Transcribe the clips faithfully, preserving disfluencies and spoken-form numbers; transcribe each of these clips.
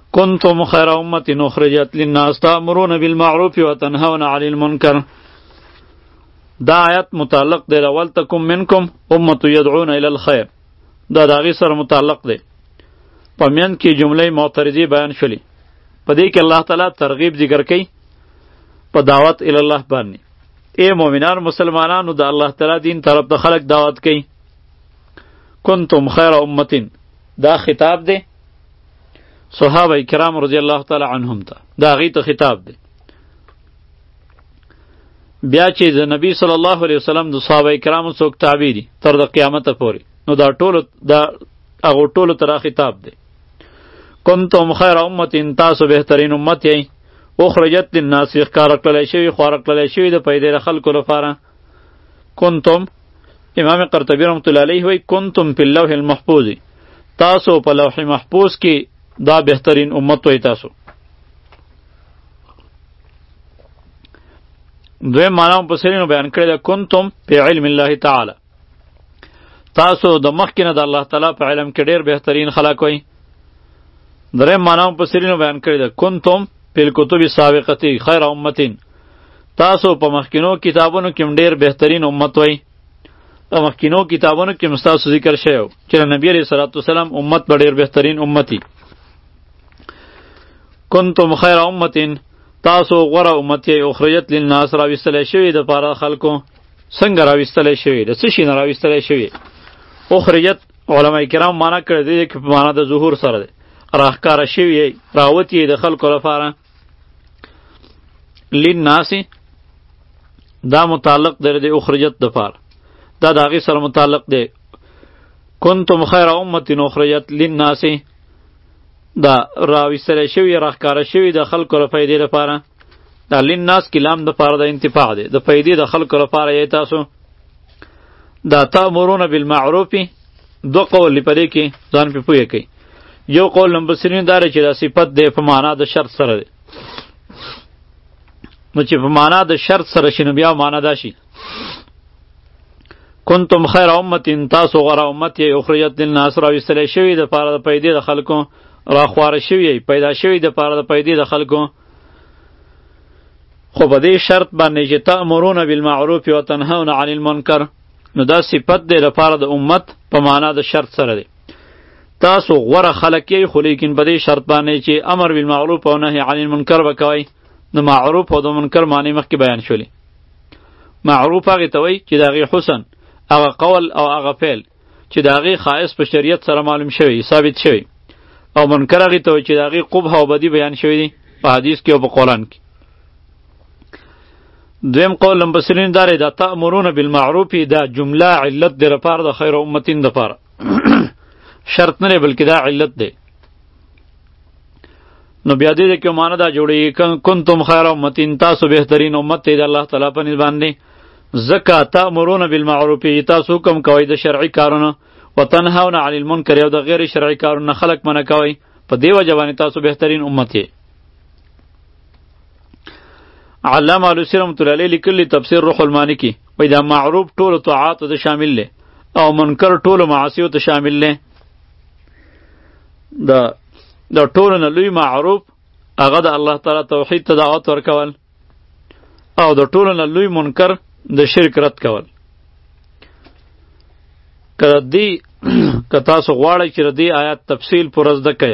کنتم خیر امت اخرجت للناس تأمرون بالمعروف وتنهون عن المنکر. دا آیت متعلق دی ولتکم منکم امت یدعون الی الخیر، دا داغی سره متعلق دی. په میان کې جمله معترضی بیان شولی، په دې کې الله تعالی ترغیب ذکر کوي په دعوت الی الله باندې. ای مؤمنان مسلمانانو د الله تعالی دین طرف د خلق دعوت کوي. کنتم خیر امت، دا خطاب دی صحابه کرام رضی الله تعالی عنهم ته، دا غی ته خطاب دی. بیا چې د نبی صلی الله علیه وسلم د صحابه کرامو څوک تابع دي تر د قیامت پورې، نو دا ټولو دا هغو ټولو ته خطاب دی. کنتم خیر امت، تاسو بهترین امت یئ، اخرجت للناس، ښکاره کړلی شوي خواره کړلی شوي د پیدې د خلکو لپاره. کنتم، امام قرطبي رحمت الله علیه وایي کنتم فی اللوح المحفوظ، تاسو په لوح محفوظ کې دا بهترین امت وای تاسو. دویم معنا مفسرینو بیان کړی ده کنتم فی علم الله تعالی، تاسو د مخکې نه د الله تعالی په علم کې ډېر بهترین خلق وای. دریم معنا مفسرینو بیان کړی ده کنتم فی الکتب السابقه خیر امت، تاسو په مخکینو کتابونو کې ډېر بهترین امت وای. په مخکینو کتابونو کې مستاسو ذکر شوی چې نبی علیه الصلاۃ والسلام امت به ډېر بهترین امتی. کنتم خیر امت، تاسو غوره امت یې، اخرجت للناس، راویستلی شوي د پاره خلکو. څنګه راویستلی شوي؟ د څه شي نه راویستلی شوي؟ اخرجت علما کرام معنا کړی دی چې په معنا د ظهور سره دی، راښکاره شوي یې، راوتي یې د خلکو لپاره. للناس دا متعلق دی د اخرجت د پاره، دا د هغې سره متعلق دی. کنتم خیر امت اخرجت للناس، دا راویستلی شوي راښکاره شوي د خلکو له فایدې لپاره. دا للناس کې لام د پاره د انتفاع دی، د فایدې د خلکو لپاره یې تاسو. دا تأمرون بالمعروف، دو قول دی په دې کې ځان پې پوهه کوي. یو قول مفسرین دا دی چې دا صفت دی په معنا د شرط سره دی، نو چې په معنا د شرط سره شي نو بیا معنا دا شي کنتم خیر امت، تاسو غوره امت یې، اخرجت للناس، راویستلی شوي د پاره د پیدې د خلکو، راخواره شوي پیدا شوي د پاره د پیدې د خلکو. خو په دې شرط باندې چې تأمرون بالمعروف وتنهون عن المنکر، نو دا صفت دی لپاره د امت په معنا د شرط سره دی. تاسو غوره خلک یې، خو لیکن په دې شرط باندې چې امر بالمعروف او نهی عن المنکر به کوئ. د معروف او د منکر معنی مخکې بیان شولې. معروف هغې ته وایي چې د هغې حسن، هغه قول او هغه فعل چې د هغې خاص په شریعت سره معلوم شوی، ثابت شوی. او منکر هغې ته وایي چې د هغې قبح او بدي بیان شوی دی په حدیث کې او په قرآن کې. دویم قول مفسرین دا دی دا تأمرون بالمعروف، دا جمله علت دی لپاره د خیر امتین دپاره، شرط نه دی بلکې دا علت دی. نو بیا دې کې معنا دا جوړېږي کنتم خیر امتین، تاسو بهترین امت دی د الله تعالی په نسبت باندې. ځکه تأمرون بالمعروف، تاسو حکم کوئ د شرعي کارونو، وتنهون عن المنکر، او د غیر شرعي کارونو خلق منع کوئ. په دې وجه باندې تاسو بهترین امت یې. علامه علوسی رحمت الله علیه لیکلی تفسیر روح المانی کې وایي دا معروف ټولو طاعاتو ته شامل دی او منکر ټولو معاصیو ته شامل دی. د د ټولو نه لوی معروف هغه د الله تعالی توحید ته دعوت ورکول، او د ټولو نه لوی منکر د شرک رد کول. که دی که تاسو غواړئ چې د دې آیات تفصیل پوره زده کړئ،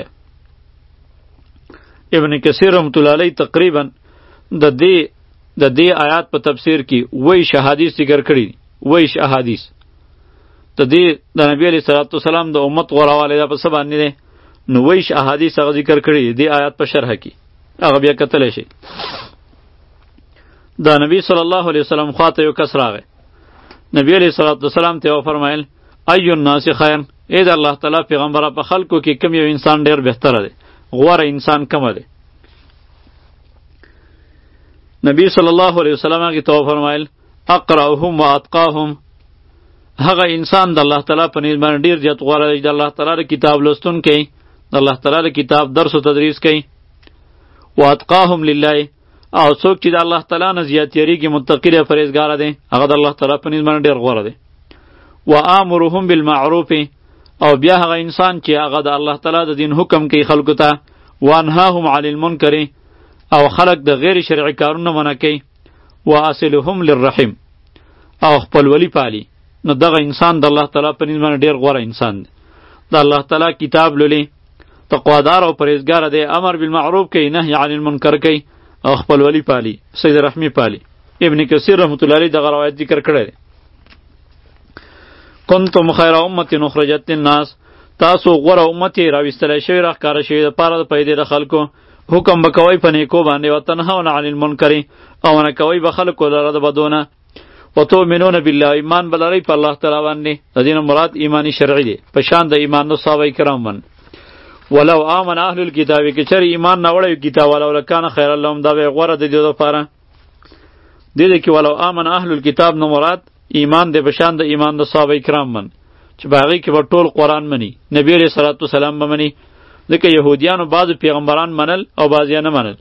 ابن کثیر رحمت الله علیه تقریبا د دې د دې آیات په تفسیر کې ویش احادیث ذکر کړي دي. ویش احادیث د دې د نبی علیه الصلاۃ والسلام د امت غوړوالی دا په څه باندې دی، نو ویش احادیث هغه ذکر کړي دي دې آیات په شرح کې، هغه بیا کتلی شي. د نبی صلی الله علیه وسلم خواته یو کس راغی، نبی علیه الصلاۃ والسلام ته وفرمایل ای الناس خیر، ای د الله تعالی پیغمبره په خلکو کې کم یو انسان ډیر بهتره دی، غوره انسان کومه دی؟ نبی صلی الله علیه وسلم هغې ته وفرمایل اقرأهم و اتقاهم، هغه انسان د الله تعالی په نسبت باندې ډېر زیات غوره دی، د الله تعالی د کتاب لوستونکی، د الله تعالی د کتاب درس و تدریس کوي. و اتقاهم لله، او څوک چې د الله تعالی نه زیات یریږي، متقی دی، پرهیزګاره دی، هغه د الله تعالی په نسبت باندې ډېر غوره دی. و آمرهم بالمعروف، او بیا هغه انسان چې هغه د الله تعالی د دین حکم کوي خلکو ته، وانهاهم عن المنکر او خلق د غیر شرعي کارونه منع کوي واصلهم للرحم او خپل ولی پالی نو دغه انسان د الله تعالی په نسبت ډیر غوره انسان دی د الله تعالی کتاب لولي تقوادار او پرهیزګار دی امر بالمعروف کوي نهی عن المنکر کوي او خپل ولی پالی سید رحمی پالی ابن کثیر رحمت الله علیه دغه روایت ذکر کړی کنتم خیر امه اخرجت للناس تاسو غوره امت راوستل شوی راخکاره شوی د پاره د پیدې د خلکو حکم بکوي په نیکو باندې او تنهون عن المنکر او نه کوي به خلکو لره د بدونه وتؤمنون بالله ایمان بلری په الله تعالی باندې د دین مراد ایمانی شرعی دی په شان د ایمان نو صحابه کرام من ولو آمن اهل الكتاب کې چر ایمان نه وړي کتاب ولو لکان خیر اللهم دا به غوره د دې لپاره د دې کې ولو آمن اهل الكتاب نو مراد ایمان د بشان د ایمان د صحابه کرام من چې باغی کې په ټول قرآن مني نبی علیہ الصلوۃ والسلام به مني ځکه یهودیانو بعض پیغمبران منل او بعض یې نه منل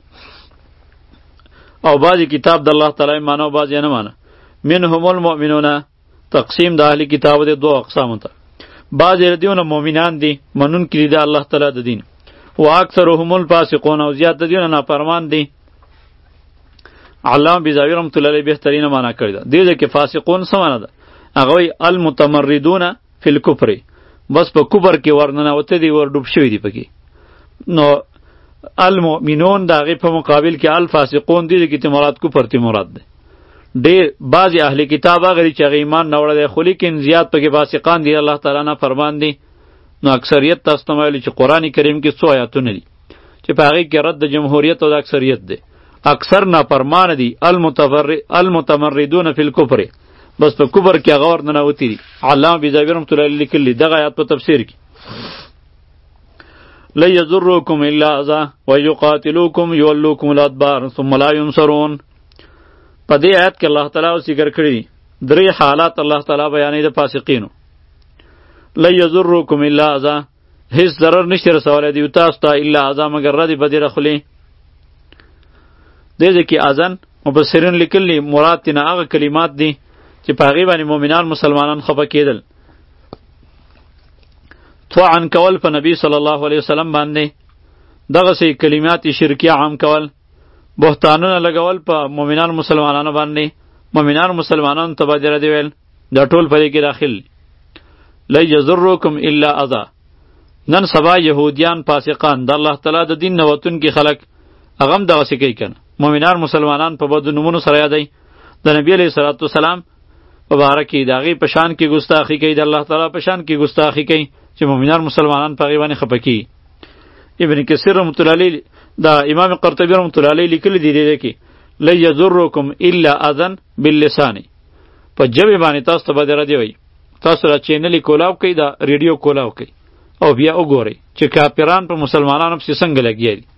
او بعض کتاب د الله تعالی مانو بعض یې نه مانه منهم المؤمنون تقسیم د اهل کتاب د دوه اقسام ته بعض یې دیونه مؤمنان دي منون کړي د الله تعالی د دین او اکثرهم الفاسقون او زیات د دیونه نافرمان دي علامه بیزاوی رحمت الله علیه بهترینه معنا کړی ده دې کې فاسقون څه معنا ده هغه وی المتمردون فی الکفر بس په کفر کې ورننوته دي ور ډوب شوی دي پکې نو المؤمنون دا غي په مقابل کې الفاسقون دي کې مراد کفر تی مراد ده ډېر بعضی اهل کتاب هغه چې ایمان نه وړل خو لیکن زیات پکې فاسقان دي الله تعالی نه فرمان دي نو اکثریت تاسو ته ویل چې قران کریم کې څو آیاتونه دي چې په هغه کې رد جمهوریت او د اکثریت دي اکثر نافرمان دي المتمردون فی الکفر بس په کفر کې هغه ورننوتي دي علامه بیزاوی رحمت الله علیه لیکلی دغه آیات په تفسیر کې لا یضرکم الا اذى ويقاتلوکم یولوکم الادبار ثم لا ينصرون په دې آیت کې الله تعالی ذکر کړی درې حالات الله تعالی بیانې د فاسقینو لا یضرکم الا اذى هیڅ ضرر نشته رسولی دی تاسو ته الا اذى مگر ردی بدی رخلی دې ځکه اذن مفسرین لیکلی مراد تینا هغه کلمات دي چې په هغې باندې مؤمنان مسلمانان خفه کېدل طعن کول په نبی صلی الله علیه وسلم باندې دغسې کلمات شرکیه عام کول بهتانونه لګول په مؤمنان مسلمانانو باندې مؤمنان مسلمانانو ته باندې ردی ویل دا ټول په دې کې داخل لا یضرکم الا اذى نن سبا یهودیان فاسقان د الله تعالی د دین نه وتونکي خلک هغه هم دغسې کوي کنه مؤمنان مسلمانان په بدو نومونو سره یادوي د نبی علیه الصلاة والسلام په باره کې د هغې په شان کې ګستاخي کوي د الله تعالی په شان کې ګستاخي کوي چې مؤمنان مسلمانان په هغې باندې خفه کیږي ابن کثیر رحمت الله علیه دا امام قرطبی رحمت الله علیه لیکلي دي دې کې لا یضرکم الا اذن باللسان په ژبې باندې تاسو ته به د ردې وایي تاسو را چینلې کولاو کوي دا ریډیو کولاو کوي او بیا وګورئ چې کافران په مسلمانانو پسې څنګه لګیا دي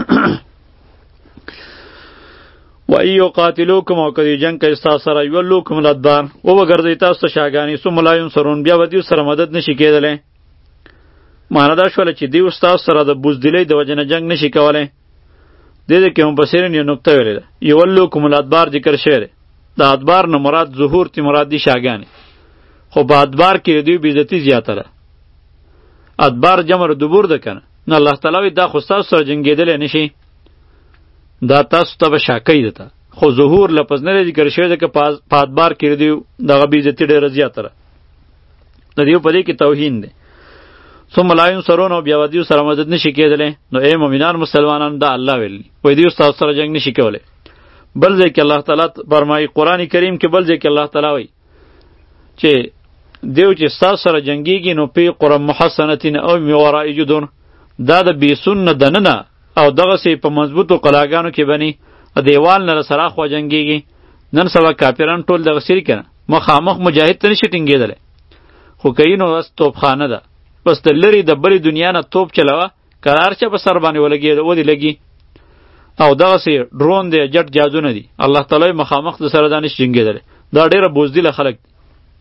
و ایو قاتلوکم او کدی جنگ کوي ستاسو سره یولوکم الادبار وبګرځئ تاسو ته شاګانې ثم لا ینصرون بیا به دوی سره مدد نشي کېدلی معنا دا شوله چې دوی ستاسو سره د بزدلۍ د وجې نه جنګ نشي کولی دې دې کې مفسرین یو نکته ویلې ده یولوکم الادبار ذکر شوی دی د ادبار نه مراد ظهور تی مراد دي شاګانې خو په ادبار کې دوی بېعزتي زیاته ده ادبار جمع دبور ده کنه نه الله تعالی وایي دا خو ستاسو سره جنګېدلی نشي دا تاسو ته به شاکۍ ده خو ظهور لفظ نه ذکر شوی ده که په ادبار کې دوی دغه بېعزتي ډېره زیاته ده د دې په دې کې توهین دی ثم لا ینصرون او بیا به دوی سره مدد نشي کېدلی نو ای مؤمنان مسلمانان دا الله ویلي وایي دوی ستاسو سره جنګ نشي کولی بل ځای کې الله تعالی فرمایي قرآن کریم کې بل ځای کې الله تعالی وایي چې دیو چې ستاسو سره جنګېږي نو پی قرآن محسنتین او من وراء جدر دا د بیسون نه دننه او دغسې په مضبوطو قلاګانو کې بني دیوال نه سره خوا جنګېږي نن سبا کافران ټول دغسې که نه مخامخ مجاهد ته نشي ټینګېدلی خو کوي نو بس توپخانه ده بس د لرې د بلې دنیا نه توپ چلوه قرار چې په سر باندې ولګېده ودې لګي او دغسې ډرون دی جټ جازونه دي الله تعالی مخامخ د سره دا نشي جنګېدلی دا ډېره بزدله خلک دي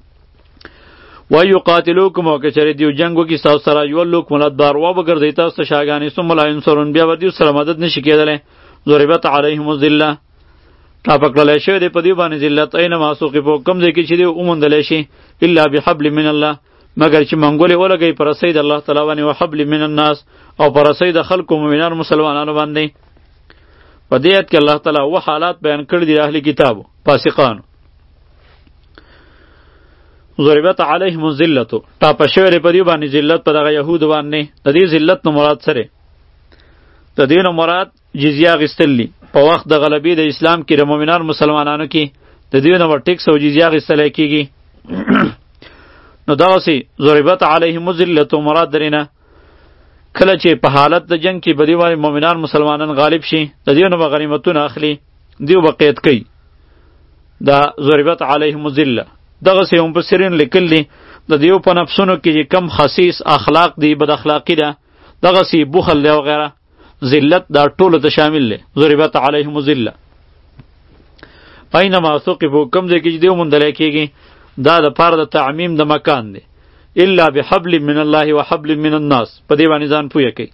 و یقاتلوکم او که چېرې دیو جنګ وکړي ستاسو سره یولوکم الادبار وبګرځئ تاسو ته شاګانې ثم لا ینصرون بیا به دوی سره مدد نشي کېدلی ضربت علیهم الذله ټاپه کړلی شوی دی په دوی باندې ذلت اینما ثقفوا کوم ځای کې چې دوی وموندلی شي الا بحبل من الله مگر چې منګولې ولګئ په رسۍ د الله تعالی باندې وحبل من الناس او په رسۍ د خلکو مؤمنانو مسلمانانو باندې. په دې آیت کې الله تعالی اوه حالات بیان کړي دي د اهل کتابو فاسقانو. ضربت علیهم الذلة ټاپه شوی دی په دې باندې ذلت په دغه یهودو باندې. د دې ذلت نه مراد سره د دې نه مراد جزیه اخیستل دي. په وخت د غلبې د اسلام کې د مؤمنانو مسلمانانو کې د دې نه به ټیکس او جزیه اخیستلی کېږي. نو دغسې ضربت علیهم الذلة مراد درې نه کله چې په حالت د جنگ کې به دې باندې مؤمنان مسلمانان غالب شي د دې نه به غنیمتونه اخلي دیو به قید کوي. دا ضربت علیهم الذلة دغسې مفسرین لیکل دي د دیو په نفسونو کې چې کم خصیص اخلاق دی بد اخلاقی ده دغسې بخل دی وغیره ذلت دا ټولو ته شامل دی. ضربت علیهم الذلة اینما ثقفوا کوم ځای کې چې دیو موندلی کېږي دا د پاره د تعمیم د مکان دی. الا بحبل من الله وحبل من الناس په دې باندې ځان پوهه کوي.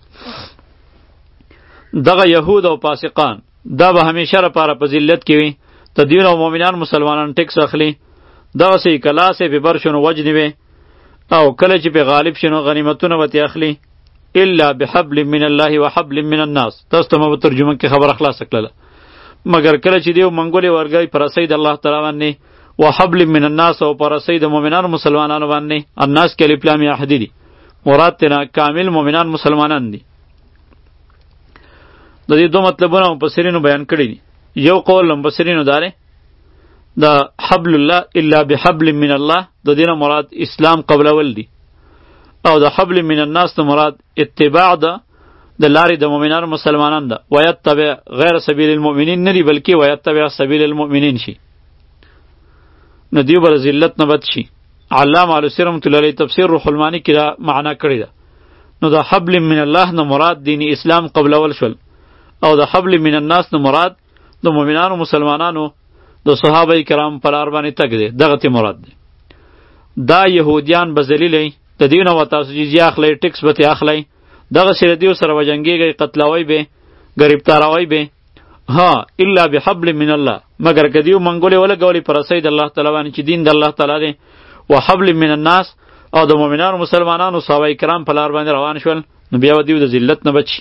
دغه یهود او فاسقان دا به همیشه لپاره په ذلت کې وي. تدین او مؤمنان مسلمانان ټیکس اخلي دغسې کله سې په بر شنو وجنې وي او کله چې په غالب شنو غنیمتونه به اخلي. الا بحبل من الله وحبل من الناس تاسو ته مو ترجمه کې خبره خلاصه کړله. مگر کله چې دیو منګولې ورګی پر رسۍ د الله تعالی باندې وحبل من الناس او پر رسۍ د مؤمنانو مسلمانانو باندې الناس کې الف لام یا حدی دي مراد تینا کامل مؤمنان مسلمانان دي. د دې دوه مطلبونه مفسرینو بیان کړي دي. یو قول مفسرینو داره دا حبل الله الا بحبل من الله د دې نه مراد اسلام قبلول دي او د حبل من الناس نه مراد اتباع ده د لارې د مؤمنانو مسلمانان ده. ویتبع غیر سبیل المؤمنین نه دي بلکې ویتبع سبیل المؤمنین شي نو دیو بر ذلت نه بد شي. علامه علوسی رحمت الله علیه تفسیر روح المانی کې دا معنا کړی ده. نو د حبل من الله نه مراد دین اسلام قبلول شول او د حبل من الناس نه مراد د مؤمنانو مسلمانانو د صحابه کرام پر لار باندې تګ دی. دغه ته مراد دی. دا يهوديان به ذلیلې د دینه و تاسو جزیه اخلي ټیکس به اخلي دغه سره دیو سره وجنګيږي قتلوي به گرفتاروي به ها الا بحبل من الله مگر کدیو منګولې ولا غولې پر سید الله تعالی باندې چې دین د الله تعالی دی وحبل من الناس او د مؤمنانو مسلمانانو صحابه کرام په لار باندې روان شول نو بیا دیو د ذلت نه بچي.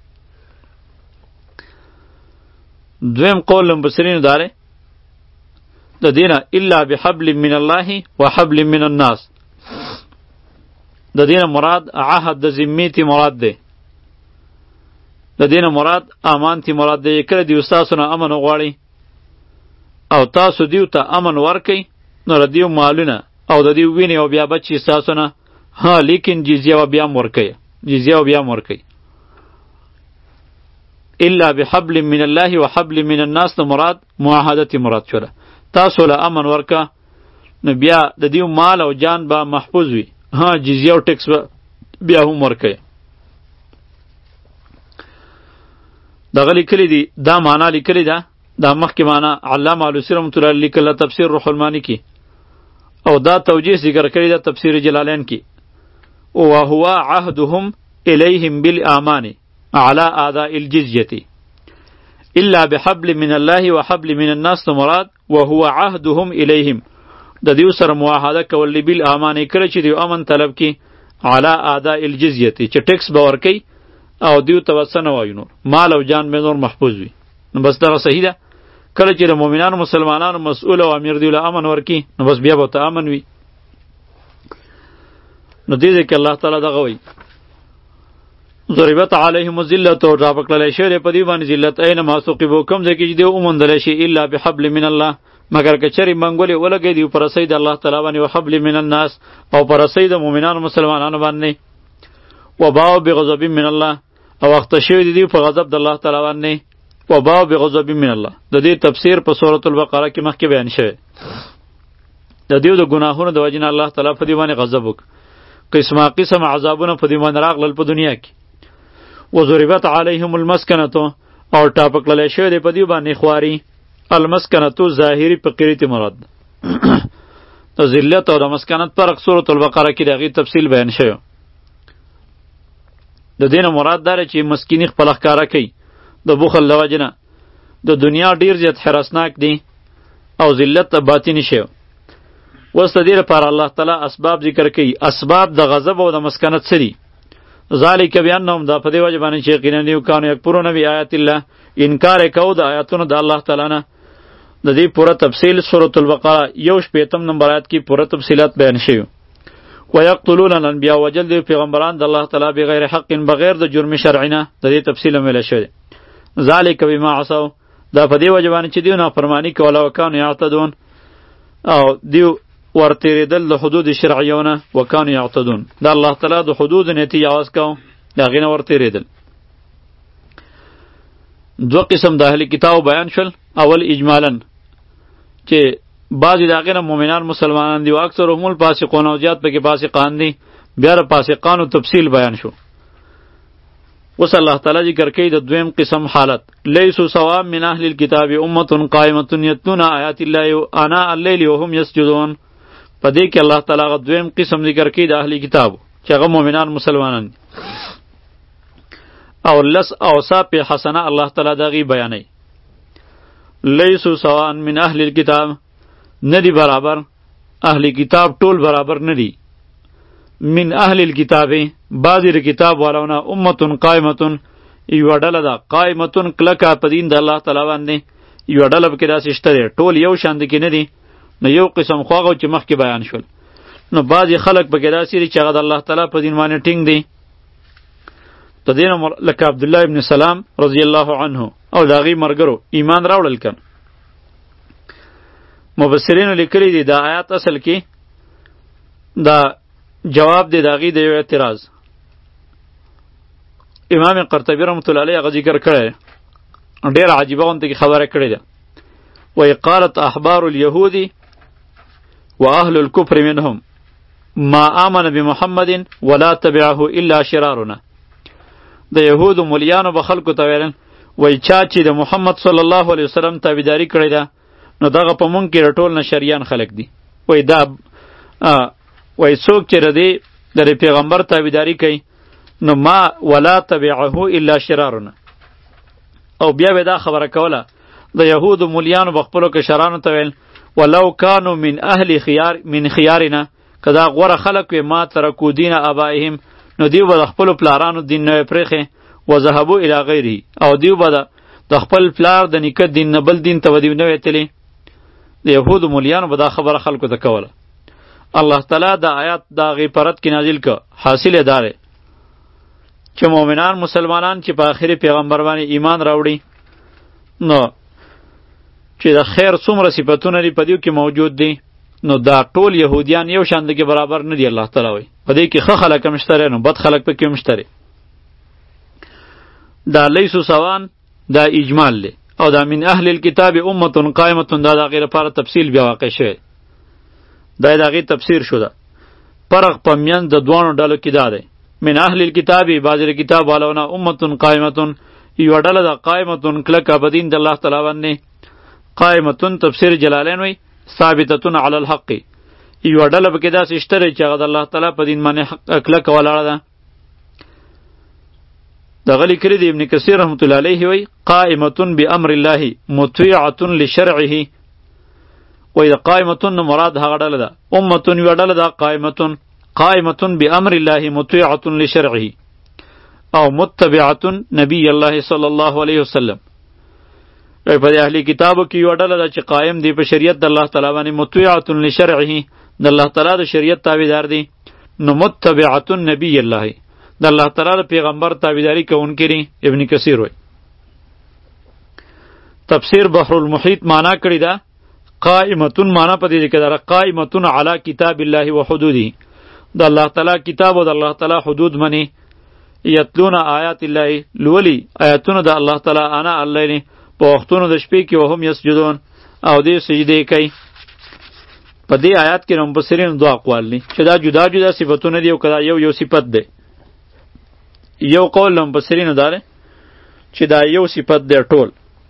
دویم قول مبصرین داره د دینه الا بحبل من الله وحبل من الناس د دینه مراد عهد د ذمیتی مراد ده. د دینه مراد امان تی مراد ده. کله دی استادونه امن غواړي او تاسو دیو ته امن ورکئ نو ردیو مالونه او د دیو ویني او بیا بچی استادونه ها لیکن جزیه و بیا ورکئ جزیه و بیا ورکئ. الا بحبل من الله وحبل من الناس نو مراد معاهدتی مراد شوله. تاسو له امن ورکا نو بیا د دیو مال او جان به محفوظ وي ها جزیه او ټیکس بیا هم ورکئ. دغه لیکلی دی دا معنا لیکلی ده دا مخکې معنا علامه علوسی رحمت الله علیه لیکله تفسیر روح المانی کې او دا توجیه ذکر کړی ده تفسیر جلالین کې وهو عهدهم الیهم بالامان على اداء الجزيه الا بحبل من الله وحبل من الناس مراد وهو عهدهم الیهم د دیو سره معاهده کول بالامان کړی چې دیو امن طلب کی على اداء الجزيه چې ټیکس به ورکي او دیو توسنه وایو نور مال او جان به نور محفوظ وي. نو بس دا صحیح ده کله چې د مؤمنانو مسلمانانو مسؤل او امیر دیو له امن ورکی نو بس بیا به ته امن وي. نو دې ځکه الله تعالی دغه وایي ضربت علیهم الذلة او راپکړلی شوی په دې باندې ذلت اینما ثقبوا کوم ځای کې چې دیو وموندلی شي الا بحبل من الله مگر که چرې منګولې ولګوي دیو په رسۍ د الله تعالی باندې وحبل من الناس او په رسۍ د مؤمنانو مسلمانانو باندې وباءوا بغضب من الله او وخت شوی دی په غضب د الله تعالی باندې وباءوا بغضب من الله. د دې تفسیر په سورۃ البقره کې مخکې بیان شوی. د دیو د ګناهونو د وجې نه الله تعالی په دې باندې غضب وکړ. قسمه قسم عذابونه په دې باندې راغلل په دنیا کې. وضربت علیهم المسکنه او ټاپکړلی شوی دی په دې باندې خواري. المسکنه ظاهري فقیرت مراد د ذلت او د مسکنت فرق سورۃ البقره کې دغه تفصیل بیان شوی. د دینه مراد داره چې مسکینی خپل ښکارا کوي د بخل له وجې نه د دنیا ډیر زیات حراسناک دی او ذلت باطنی شی اوس د دې لپاره الله تعالی اسباب ذکر کوي. اسباب د غضب او د مسکنت څه دي؟ ذالک بانهم، دا په دې وجه باندې چې یقینا دیو کانو یکفرون بآیات الله، انکار یې کوو د آیاتونو د الله تعالی نه. د دې پوره تفصیل سورۃ البقره یو شپېتم نمبر آیات کې پوره تفصیلات بیان شوي. ویقتلون الانبیاء، وجل دی پیغمبران د الله تعالی بغیر حق، بغیر د جرم شرعي نه. د دې تفصیل هم ویل شوی. ذالک بما عصوا، دا په دې وجه باندې چې دیو نافرمانی کوله او کانو یعتدون، او دیو ورتېرېدل د حدود شرعیونه، وکانو یعتدون، د الله تعالی د حدود نه تجاوز کو، د هغې نه ورتېرېدل. دو قسم د اهل کتاب بیان شول. اول اجمالا چې بعضې د هغې نه مؤمنان مسلمانان دي او اکثرهم الفاسقون، او زیات پکې فاسقان دي. بیا د فاسقانو تفصیل بیان شو. اوس الله تعالی ذکر کوي د دویم قسم حالت. لیسوا سواء من اهل الكتاب امة قائمة یتلون آیات الله آناء الليل وهم یسجدون. په دې کې الله تعالی غو دویم قسم ذکر کوي د اهل کتاب چې هغه مؤمنان مسلمانان دي. او لس اوصاف حسنه الله تعالی دغه بیانوي. لیسوا سواء من اهل الكتاب، ندی برابر اهل کتاب، ټول برابر ندی. من اهل الكتاب، بعضی د کتاب والونه، امه قائمه، یو ډله ده، قائمه کلکه په دین د الله تعالی باندې، یو ډله پکې داسې شته دی، ټول یو شان دي کې نه دي. نو یو قسم خواغه چې مخکې بیان شول. نو بعضی خلک پکې داسې دي چې هغه د الله تعالی په دین باندې ټینګ دي. د دې نه لکه عبدالله ابن سلام رضی الله عنه او د هغې ملګرو ایمان راوړل کن. مبصرینو لیکلی دی دا آیات اصل کې دا جواب دی د هغې د یو اعتراض. امام قرطبي رحمت الله علیه هغه ذکر کړی، ډېره عجیبه غوندې خبره کړې ده. وی قالت احبار اليهود واهل الكفر منهم ما آمن بمحمد ولا تبعه الا شرارنا. د یهودو مولیانو به خلکو ته ویل، وی چا چې د محمد صلی الله علیه وسلم تابعداري کړې ده نو دغه په مونږ کې ټول نه شریان خلک دي. وی دا وی څوک چې ردی د پیغمبر تابعداري کوي نو ما ولا تبعه الا شرارنا. او بیا به دا خبره کوله د یهودو مولیانو به خپلو کشرانو ته ویل، ولو کانو من اهل خيار من خيارنا، که دا غوره خلک وي ما ترکو دین آبائهم، نو دیو به د خپلو پلارانو دین نه پرېښې، وذهبوا الی غیره، او دیو به د خپل پلار د نیکه دین نه بل دین ته به دیو نه وتلی. د یهودو مولیانو به دا خبره خلکو ته کوله. الله تعالی دا آیات د هغې پرد کې نازل که. حاصل یې دا دی چې مؤمنان مسلمانان چې په آخري پیغمبر باندې ایمان راوړي نو چې د خیر څومره صفتونه دي په دې کې موجود دي، نو دا ټول یهودیان یو شان کې برابر نه دي. الله تعالی وایي په دې کې ښه خلک هم شته نو بد خلک پکې هم شته. دا لیسو سوان دا اجمال دی، او دا من اهل الكتاب امه قائمه دا د هغې لپاره تفصیل بیا واقع شوی. دا د هغې تفسیر شو. ده فرق په میانځ د دواړو ډلو کې دا دی. من اهل الكتاب بعضې د کتاب والونه، امه قائمه یوه ډله ده، قائمه کلکه په دین د الله تعالی باندې. قائمتون تفسیر جلالین وی ثابتتون علی الحق، یو ډله پکې داسې شته چې هغه د الله تعالی په دین باندې کلکه ولاړه ده. دغه لیکلي دی ابن کثیر رحمت الله علیه وی قائمتون بامر الله مطیعه لشرعه. وی د قائمتون مراد هغه ډله ده، امتون یو ډله ده، قائمتون قائمتون بامر الله مطیعه لشرعه، او متبعه نبی الله صلی الله علیه وسلم. په دې اهلی کتابو کې یو ډله ده چې قائم دی په شریعت د الله تعالی باندې، مطیعه لشرعه، د الله تعالی د شریعت تابعدار دی. نو متبعه نبی الله، د الله تعالی د پیغمبر تابعداري کوونکي دي. ابن کثیر وایي تفسیر بحر المحیط معنا کړی ده قائمتون معنا په دې کې ده قائمتون علی کتاب الله و حدوده، د الله تعالی کتاب او د الله تعالی حدود منی. یتلون آیات الله، لولی آیاتونه د الله تعالی انا الليل په وختونو د شپې کې، وهم یسجدون او دې سجدې کوي. په دې آیات کې مفسرین دوه اقوال دي چې دا جدا جدا صفتونه دي او کدا یو یو صفت دی. یو قول مفسرین دا دی چې دا یو صفت دی ټول.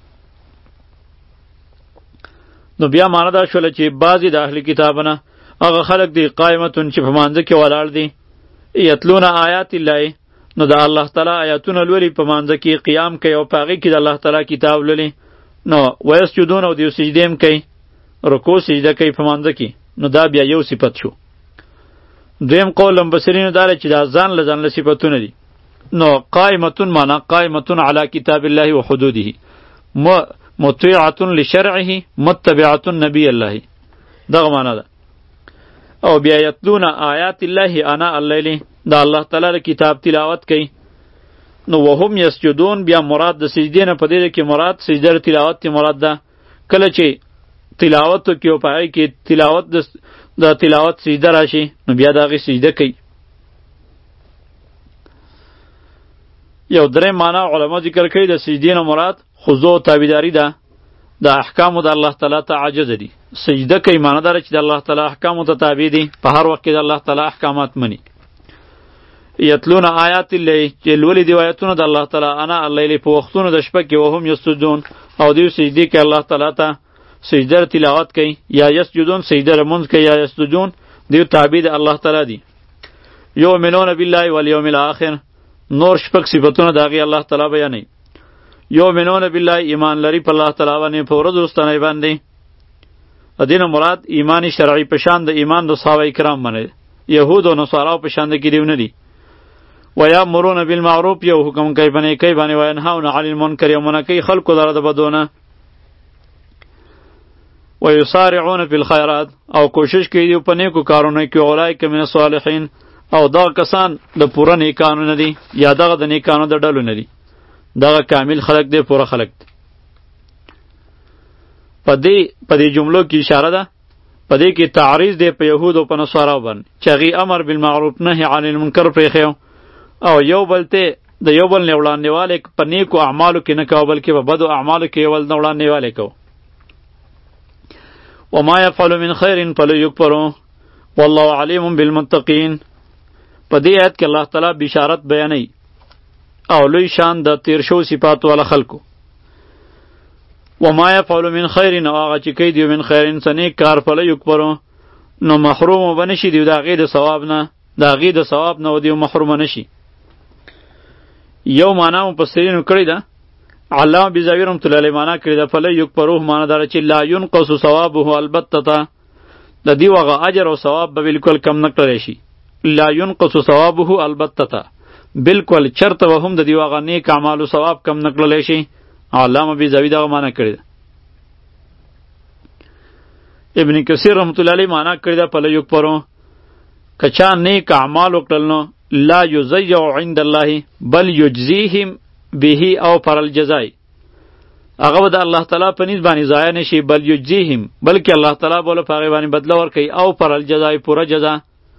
نو بیا معنا دا شوله چې بعضې د اهل کتابونه هغه خلک دي قائمتون چې په مانځه کې ولاړ دي، یتلون آیات الله، نو د الله تعالی آیاتونه لولي، په مانځه کې قیام کوي او په هغې کې د الله تعالی کتاب لولي. نو ویسجدون او دیو سجدې هم کوي، رکوع سجده کوي په مانځه کې، نو دا بیا یو صفت شو. دویم قول مفسرینو دا چې دا ځان له ځان له صفتونه دي. نو قائمتون معنا قائمتون علی کتاب الله و حدوده، مطیعه لشرعه متبعه نبی الله، دغه معنا ده. او بیا یتلون آیات الله انا اللیل، دا الله تعالی کتاب تلاوت کوي. نو وهم یسجدون بیا مراد د سجدې نه په دې کې مراد سجده تلاوت تی مراد ده. کله چې تلاوت کوي او پای کې تلاوت د د تلاوت سجده راشي نو بیا دغه سجده کوي. یو درې معنا علما ذکر کوي د سجدې نه مراد خضوع او تابعداري ده، د احکامو د الله تعالی ته عاجز دي. سجده کوي معنا داره چې د الله تعالی احکامو ته تابع دي، په هر وخت کې د الله تعالی احکامات مني. یتلون آیات الله، چې لولي دی آیاتونه د الله تعالی انا اللیل په وختونو د شپه کې، وهم یسجدون او دوی سجدې کوي الله تعالی ته، سجده تلاوت کوي. یا یسجدون سجده رمونځ کوي، یا یسجدون دوی تابع د الله تعالی دي. یؤمنون بالله والیوم الاخر، نور شپږ صفتونه د هغې الله تعالی بیانوي. یؤمنون بالله ایمان لري په الله تعالی باندې په ورځ وروستنۍ باندې. د دې نه مراد ایمان شرعي په شان د ایمان د صحابه کرام باندې، یهود او نصاراو په شان د کې دیونه دي. ویامرون بالمعروف، یو حکم کوي په نیکۍ باندې، وینهون عن المنکر، یو منع کوي خلکو لره د بدونه. ویسارعون فی الخیرات، او کوشش کوي په نیکو کارونو کې. اولئک من الصالحین، او دغه کسان د پوره نیکانو نه دي، یا دغه د نیکانو د ډلو نه دي، دغه کامل خلق دی، پوره خلق دی. په دې په دې جملو کې اشاره ده، په دې کې تعریض دی په یهود او په نصاراو باندې چې هغې امر بالمعروف نهي عن المنکر پرېښی او یو بل ته د یو بل نه وړاندېوالی په نیکو اعمالو کې نه کوه، بلکې په بدو اعمالو کې یو بل نه وړاندېوالی کوه. وما یفعل من خیر فلیکفروا والله علیم بالمتقین. په دې آیت کې الله تعالی بشارت بیانوي او لوی شان د تیر شو صفات والا خلکو. وما یفعل من خیر، او هغه چې کوي دیو من خیر سنیک کار فلیکفروا، نو محروم بنشي دیو د هغې د ثواب نه، د هغې د ثواب نه دیو محروم نشي. یو معنا مفسرینو کړې ده، علامه بیضاوی رحمة الله علیه معنا کړې ده فلیکفروه، معنا داره چې لا ینقص ثوابه البته، د دې هغه اجر او ثواب به بالکل کم نه کړی شي. لا ینقص ثوابه البته، بالکل چرته به هم د دې هغه نیک اعمالو ثواب کم نه کړلی شي. علامه بیضاوی دغه معنا کړې ده. ابن کثیر رحمة الله علیه معنا کړې ده فلیکفروه، که چا نیک اعمال وکړل نو لا یضیع عند الله بل یجزیهم به او پر الجزای، هغه به د الله تعالی په نیز باندې ضایع نشي، بل یجزیهم بلکې الله تعالی به له په هغې باندې بدله ورکوي، او پر الجزای پوره جزا.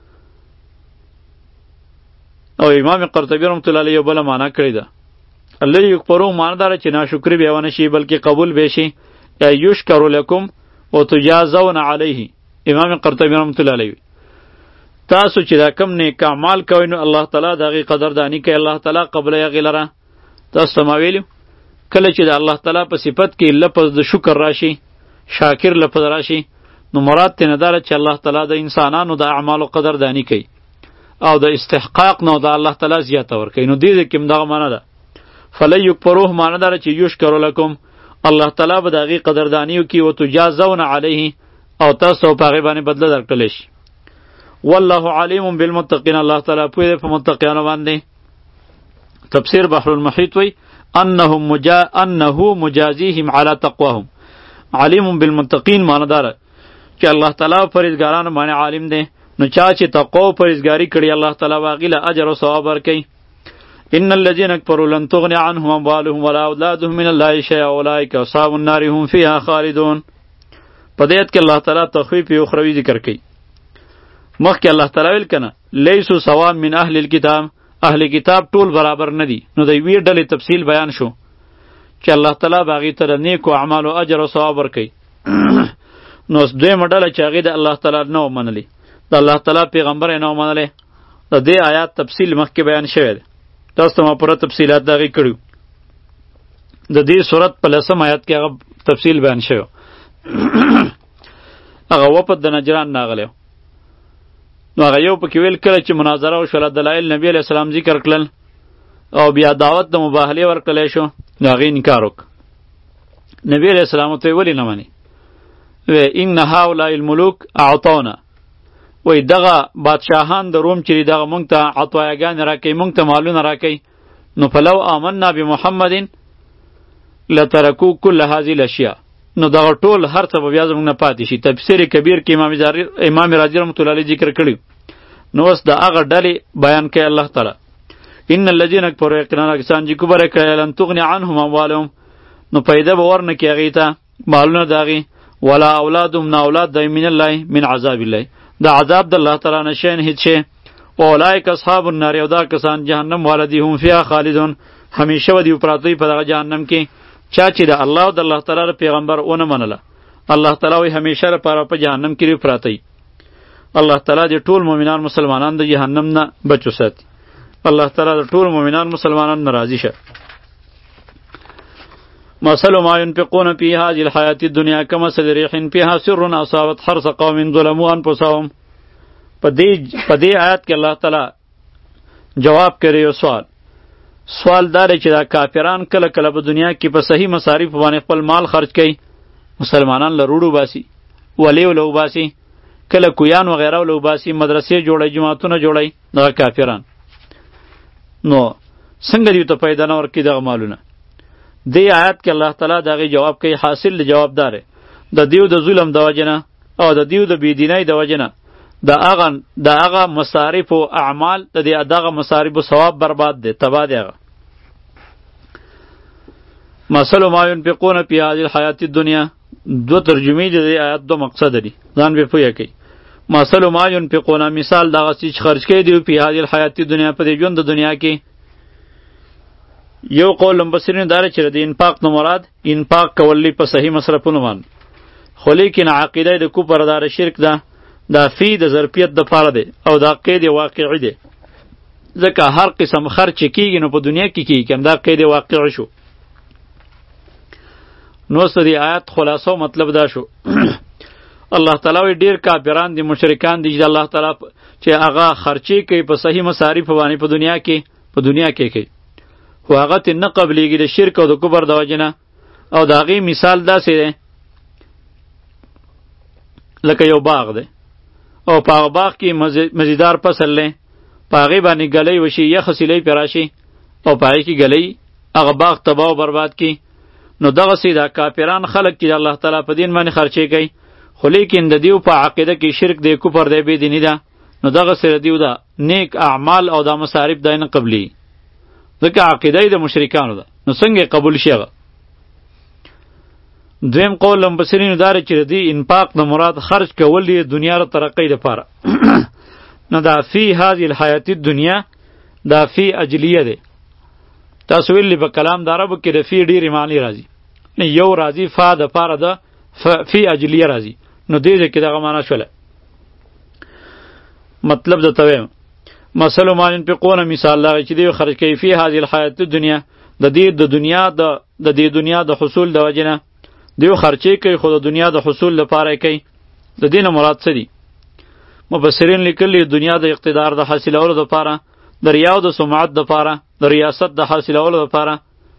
او امام قرطبي رحمة الله علیه یو بله معنا کړې ده، الله یکفرو معنا داره چې ناشکري بیا ونه شي بلکې قبول به شي. یا یشکر لکم و تجازون علیه، امام قرطبي رحمة الله علیه تاسو چې دا کم نیک اعمال کوئ نو الله تعالی د هغې قدرداني کوي، الله تعالی قبلوي هغې لره. تاسو ته ما ویلي کله چې د الله تعالی په صفت کې لفظ د شکر راشي، شاکر لفظ راشي، نو مراد ترې نه داره چې الله تعالی د انسانانو د اعمالو قدرداني کوي او د استحقاق نه د الله تعالی زیاته ورکوي. نو دې کې هم دغه معنا ده. فلیکفروه معنا داره چې یشکر لکم، الله تعالی به د هغې قدرداني وکړي، وتجازون علیه، او تاسو په هغې باندې بدله درکړلی شي. والله علیم بالمتقین، الله تعالی پوه دی په متقیانو باندې. تفسیر بحر المحیط وی انه مجا انه مجازیهم علی تقواهم. علیم بالمتقین معنی داره چې الله تعالی پرهیزګارانو باندې عالم دی، نو چا چې تقوا او پرهیزګاری کړي الله تعالی واغې له اجر او ثواب ورکوي. ان الذين كفروا لن تغني عنهم اموالهم ولا اولادهم من الله شيئا اولئک اصحاب النار هم فيها خالدون. په دې آیت کې الله تعالی تخویف اخروی ذکر کوي. مخکې الله تعالی ویل کنه لیسو سوا من اهل الكتاب، اهل کتاب ټول برابر نه دي. نو د یوې ډلې تفصیل بیان شو چې الله تعالی به هغې ته د نیکو اعمالو اجر او ثواب ورکوي. نو دویمه ډله چې هغې د الله تعالی نه ومنلې، د الله تعالی پیغمبر یې نه ومنلی، د دې آیات تفصیل مخکې بیان شوی دی. تاسو ته ما پوره تفصیلات د هغې کړي. د دې صورت په لسم آیات کې هغه تفصیل بیان شوی. هغه وفد د نجران راغلی، نو هغه یو پکې ویل کله چې مناظره وشوله دلایل نبی علیه السلام ذکر کړل او بیا دعوت د مباهلې ورکړلی شو، نو هغې انکار وکړ. نبی علیه السلام ته یې ولې نه منې؟ و ان هؤلاء الملوک اعطونا وای دغه بادشاهان د روم چې دغه مونږ ته عطایاګان راکې مونږ ته مالونه راکې نو فلو آمنا بمحمد لترکو کل هذه الاشیاء نو دغه ټول هر څه به بیا زموږ نه پاتې شي. تفسیر کبیر کې امام امام رازی رحمت الله علیه ذکر کړی. نو اوس د هغه ډلې بیان کوي الله تعالی ان الذين كفروا یقینا کسان چې کفر کړي لن تغني عنهم اموالهم نو پیدا به ورنه کې هغې ته مالونه د هغې ولا اولادهم نه اولاد دی من الله من عذاب الله د عذاب د الله تعالی نه شین هیڅ شی اولئک اصحاب النار او دا کسان جهنم والدي هم فيها خالدون همیشه ودی پراتی په دغه جهنم کې چا چې د الله او د الله تعالی پیغمبر ونه منله الله تعالی وی همیشه لپاره په جهنم کې پراتی. الله تعالی د ټول مؤمنان مسلمانان د جهنم نه بچو ساتي. الله تعالی د ټول مؤمنان مسلمانان ناراضي شه. مثل ما ينفقون في هذه الحياة الدنيا كمثل ريح فيها سر أصابت حرث قوم ظلموا أنفسهم. په دې په دې آیات کې الله تعالی جواب کوي یو سوال. سوال دا دی چې دا کافران کله کله په دنیا کې په صحیح مصارف باندې خپل مال خرج کوي، مسلمانان له روډو باسي، ولیو له وباسي، کله کویان وغیره له وباسي، مدرسې جوړوي، جماعتونه جوړوي، دغه کافران. نو څنګه دیو ته پیدا نه ورکړي دغه مالونه؟ دې آیات کې الله تعالی دغه جواب کوي. حاصل د جواب دار د دیو د ظلم د وجنه او د دیو د بيدینۍ د وجنه د هغه د هغه مصارف او اعمال د دې دغه مصارف او ثواب برباد دي، تباه دي. هغه مثل ما ينفقون في هذه الحياة الدنيا دو ترجمې دي د آیات دو مقصد دي، ځان به پوهه کوي. مثل ما ينفقون مثال دغه چې خرج کوي دی په هذه الحياة الدنيا په دې ژوند د دنیا کې. یو قول مبصرین دار چې د انفاق نو مراد انفاق کولی په صحیح مصرفونو باندې، خو لیکن عقیده د کفر دار شرک ده، دا فی د ظرفیت د پاره دی او دا قید واقعي دی. ځکه هر قسم خرچ کیږي نو په دنیا کې کیږي، دا قید واقعي شو. نو ستدي آیات خلاصو مطلب دا شو الله تعالی ډیر کافران دي، مشرکان دي چې الله تعالی چې هغه خرچي کوي په صحیح مصارف باندې په دنیا کې په دنیا کې کوي، خو هغه ته نه قبلېږي د شرک او د کفر د وجې نه. او د هغې مثال داسې دی لکه یو باغ دی او په هغه باغ کې مزیدار فصل دی، په هغې باندې ګلی وشي، یخه سیلۍ پرې راشي او په هغې کې ګلی هغه باغ تباه و برباد کړي. نو دغسې دا کافران خلک چې د الله تعالی په دین باندې خرچې کوي، خو لیکن د دیو په عقیده کې شرک دی، کفر دی، بېدیني ده، نو دغسې د دیو ده نیک اعمال او دا مصارف دی نه قبلي، ځکه عقیده یې د مشرکانو ده، نو څنګه قبول شي هغه؟ دویم قول مفسرینو دا دی چې د دې انفاق نه مراد خرج کول دی دنیا د ترقۍ دپاره. نو دا فی هذه الحیات الدنیا دا فی اجلیه دی. تاسو ویلي په کلام د عربو کې د فی ډېرې معنی راځي، یو راځي فا دپاره ده، فی اجلیه راځي، نو دې ځای کې دغه معنا شوله. مطلب درته وایم مثل ما ينفقون مثال هغه چې دوی خرج کوي فی هذه الحیات الدنیا د دې د دنیا د د دې دنیا د حصول د وجې نه دوی خرچې کوي، خو د دنیا د حصول لپاره کوي. د دې نه مراد څه دي؟ مفسرین لیکلي دنیا د اقتدار د حاصلولو دپاره، د ریا او د سمعت دپاره، د ریاست د حاصلولو دپاره.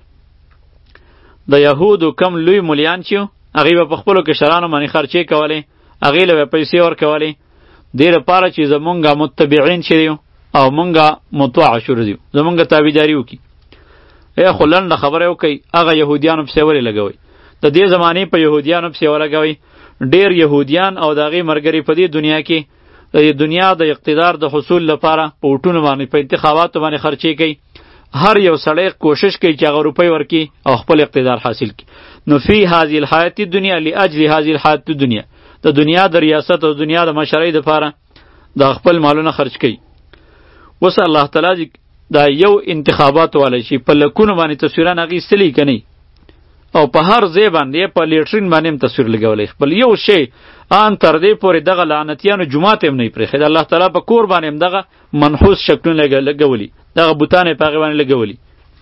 د یهودو کم لوی ملیان چې هغې به په خپلو کشرانو باندې خرچې کولې، هغې له به پیسې ورکولې دې لپاره چې زمونږ متبعین چې دي او مونږه مطوع شروع دیو، زمونږه تابعداري وکړي. ای خو لنډه خبره وکړئ، هغه یهودیانو پسې ولې لګوئ؟ د دې زمانې په یهودیانو پسې ولګوئ. ډېر یهودیان او د هغې ملګري په دې دنیا کې د دنیا د اقتدار د حصول لپاره په وټونو باندې په انتخاباتو باندې خرچې کوي. هر یو سړی کوشش کوي چې هغه روپۍ ورکړي او خپل اقتدار حاصل کړي. نو فی هذه الحیات الدنیا لاجل هذه الحیات الدنیا د دنیا د ریاست او دنیا د مشرۍ دپاره د خپل مالونه خرج کوي. اوس الله تعالی دا یو انتخابات والی شي په لکونو باندې تصویران اخیستلی که نه، او په هر ځای باندې په لیټرین باندې هم تصویر لګولی. خپل یو شی ان تر دې پورې دغه لعنتیانو جومات هم نه یې پرېښی، د الله تعالی په کور باندې هم دغه منحوس شکلونه لګولي، دغه بوتان یې په هغې باندې لګولي.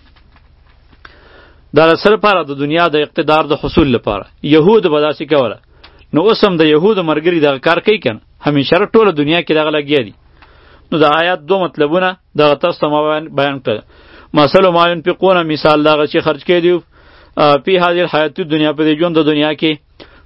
دا د څه لپاره؟ د دنیا د اقتدار د حصول لپاره. یهودو به داسې کوله. نو اوس هم د یهودو ملګري دغه کار کوي که نه؟ همیشه ټوله دنیا کې دغه لګیا دي. نو د آیات دو مطلبونه دغه تاسو ته ما بیان کړل. مثل ما ينفقون مثال دغه چې خرج کوي دی په هذه الحیات الدنیا په دې ژوند د دنیا کې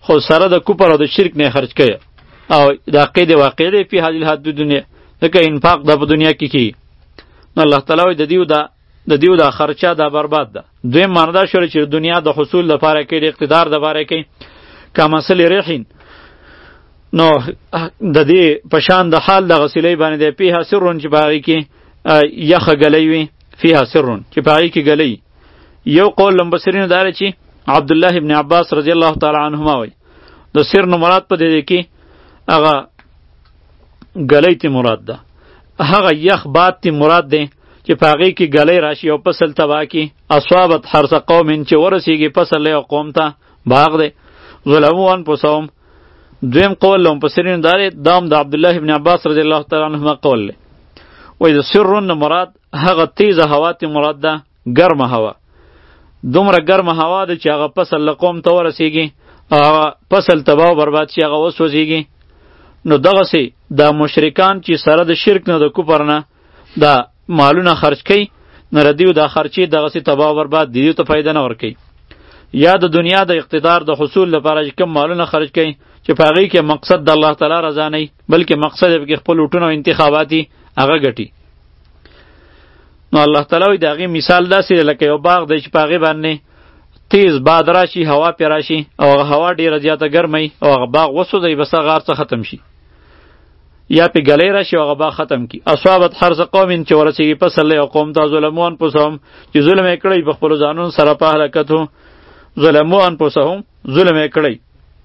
خو سره د کفر او د شرک نه خرج کړي او دا قید واقع دی په هذه الحد دنیا ځکه انفاق د په دنیا کې کی نو الله تعالی وایي د دیو دا د دیو دا خرچه دا برباد ده. دویم معنی دا شوه چې دنیا د حصول لپاره کې د اقتدار لپاره کې کمثل ریحین نو د دې پشان د حال د غسیلې باندې د پیها سرون چې باغی کې یخه غلی وي فيها سرون چې باغی کې غلی یو قول لمبسرین دار چې عبد الله ابن عباس رضی الله تعالی عنهما وایي د سر نو مراد په دې کې هغه غلی تی مراد ده هغه یخ باد تی مراد ده چې پاغي کې غلی راشي او فصل تبا کې اصابت حرث قوم چې ورسیږي فصل له قوم ته باغ ده ظلمون پسوم. دویم قول لهم پسرین داره دام د عبد الله ابن عباس رضی الله تعالی عنهما قول له وای د سرون مراد هغه تیزه هوا تی مراد ده ګرمه هوا دومره ګرمه هوا ده چې هغه فصل له قوم ته ورسیږي هغه فصل تبا او برباد شي هغه وسوځيږي. نو دغه سي د مشرکان چې سره د شرک نه د کفر نه دا مالونه خرج کوي نه ردیو دا خرچي دغه سي تبا او برباد دیو ته فائدہ نه ور کوي. یا د دنیا د اقتدار د حصول لپاره چې کم مالونه خرج کوي چې پاغي کې مقصد د الله تعالی رضا نه بلکې مقصد یې کې خپل وټونه او انتخاباتي هغه ګټي. نو الله تعالی د هغه مثال داسې لکه یو باغ دی چې پاغي باندې تیز باد راشي هوا پی راشي او هوا ډیره زیاته ګرمي او هغه باغ وسوځي بس غار څخه ختم شي یا پی گلی راشي او هغه باغ ختم کی. اصابت حرث قوم چې ورسیږي فصل له قوم ته ظلمون پسوم چې ظلم یې کړی په خپل ځانون سره په هلاکت ظلمون پسوم ظلم یې کړی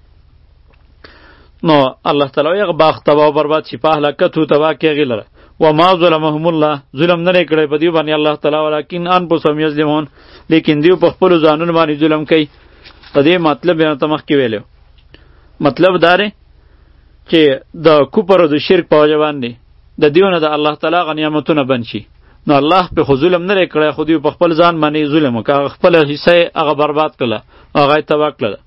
نو الله تعالی یې باغ تباہ برباد شي په هلاکت تباہ کیږي لره و ما ظلمهم الله ظلم نه کړی په دی باندې الله تعالی ولیکن ان پسوم یظلمون لیکن دیو په خپل ځانون باندې ظلم کوي. په دې مطلب یې تمخ کې ویلو مطلب داره چې د کفر او د شرک په وجه باندې د دیونه د الله تعالی غ نعمتونه بند شي نو الله په خو ظلم نه کړی خو دی په خپل ځان باندې ظلم وکړ خپل حصہ هغه برباد کړه هغه تباہ کړه.